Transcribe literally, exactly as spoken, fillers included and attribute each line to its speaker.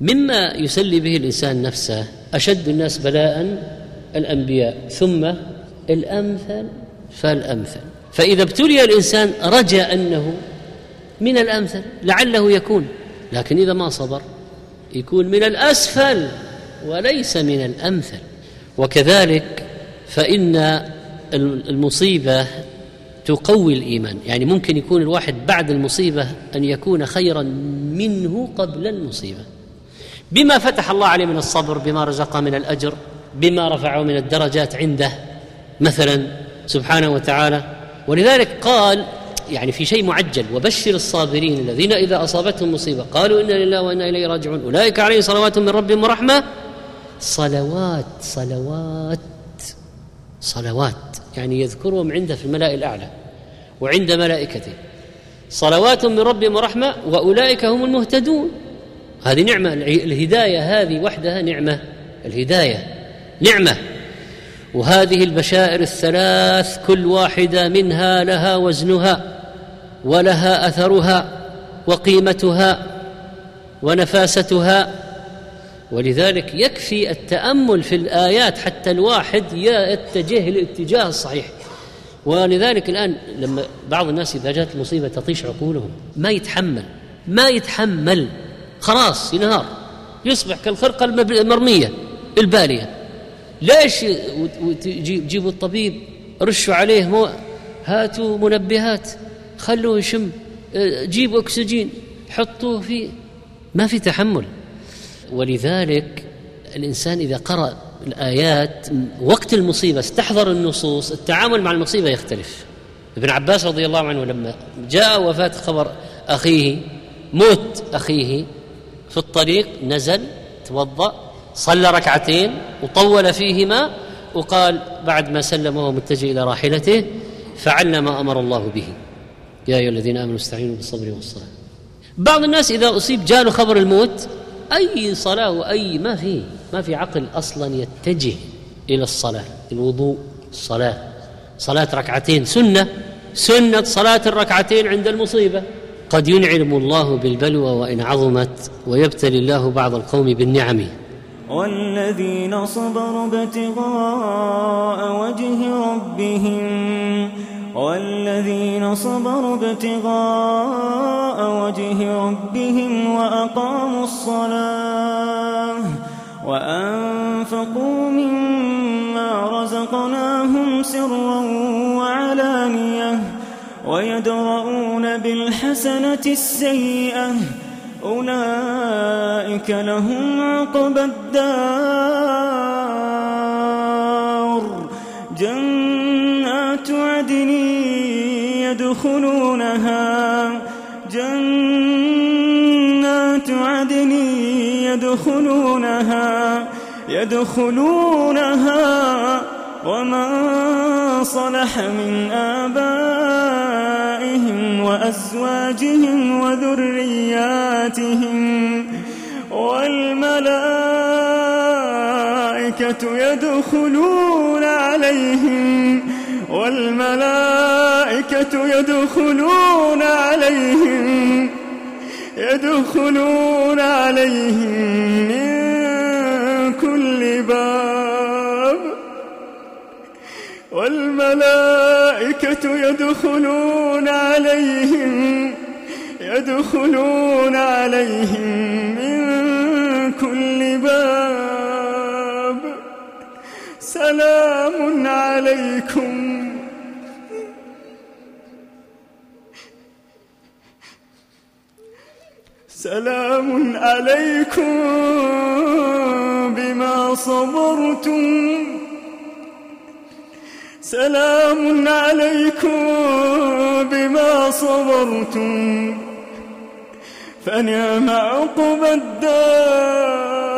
Speaker 1: مما يسلي به الإنسان نفسه أشد الناس بلاء الأنبياء ثم الأمثل فالأمثل. فإذا ابتلي الإنسان رجا أنه من الأمثل لعله يكون، لكن إذا ما صبر يكون من الأسفل وليس من الأمثل. وكذلك فإن المصيبة تقوي الإيمان، يعني ممكن يكون الواحد بعد المصيبة أن يكون خيرا منه قبل المصيبة، بما فتح الله عليه من الصبر، بما رزقه من الأجر، بما رفعه من الدرجات عنده مثلا سبحانه وتعالى. ولذلك قال يعني في شيء معجل: وبشر الصابرين الذين إذا أصابتهم مصيبة قالوا إنا لله وإنا إليه راجعون أولئك عليهم صلوات من ربهم ورحمة. صلوات صلوات صلوات يعني يذكرهم عنده في الملأ الأعلى وعند ملائكته، صلوات من ربهم ورحمة وأولئك هم المهتدون. هذه نعمة، الهداية هذه وحدها نعمة، الهداية نعمة. وهذه البشائر الثلاث كل واحدة منها لها وزنها ولها أثرها وقيمتها ونفاستها. ولذلك يكفي التأمل في الآيات حتى الواحد يتجه الاتجاه الصحيح. ولذلك الآن لما بعض الناس إذا جاءت المصيبة تطيش عقولهم، ما يتحمل ما يتحمل خلاص ينهار، يصبح كالخرقة المرمية البالية. ليش جيبوا الطبيب، رشوا عليه مو، هاتوا منبهات، خلوه يشم، جيبوا أكسجين، حطوه فيه، ما في تحمل. ولذلك الإنسان إذا قرأ الآيات وقت المصيبة استحضر النصوص، التعامل مع المصيبة يختلف. ابن عباس رضي الله عنه لما جاء وفاة خبر أخيه، موت أخيه، في الطريق نزل توضأ صلى ركعتين وطول فيهما، وقال بعد ما سلم وهو متجه إلى راحلته: فعلنا ما أمر الله به يا أيها الذين آمنوا استعينوا بالصبر والصلاة. بعض الناس إذا أصيب جاء له خبر الموت أي صلاة وأي ما في ما في عقل أصلا يتجه إلى الصلاة، الوضوء، الصلاة، صلاة ركعتين سنة سنة صلاة الركعتين عند المصيبة. قد ينعم الله بالبلوى وإن عظمت ويبتلي الله بعض القوم بالنعم.
Speaker 2: والذين صبروا ابتغاء وجه ربهم والذين صبروا ابتغاء وجه ربهم وأقاموا الصلاة وأنفقوا مما رزقناهم سرا وعلانية ويدرؤون بالحسنة السيئة أولئك لهم عقبى الدار جنات عدن يدخلونها جنات عدن يدخلونها يدخلونها ومن صلح من آبائهم وأزواجهم وذرياتهم والملائكة يدخلون عليهم والملائكة يدخلون عليهم يدخلون عليهم من كل باب والملائكة يدخلون عليهم يدخلون عليهم من كل باب سلام عليكم سلام عليكم بما صبرتم سلام عليكم بما صبرتم فنعم عقبى الدار.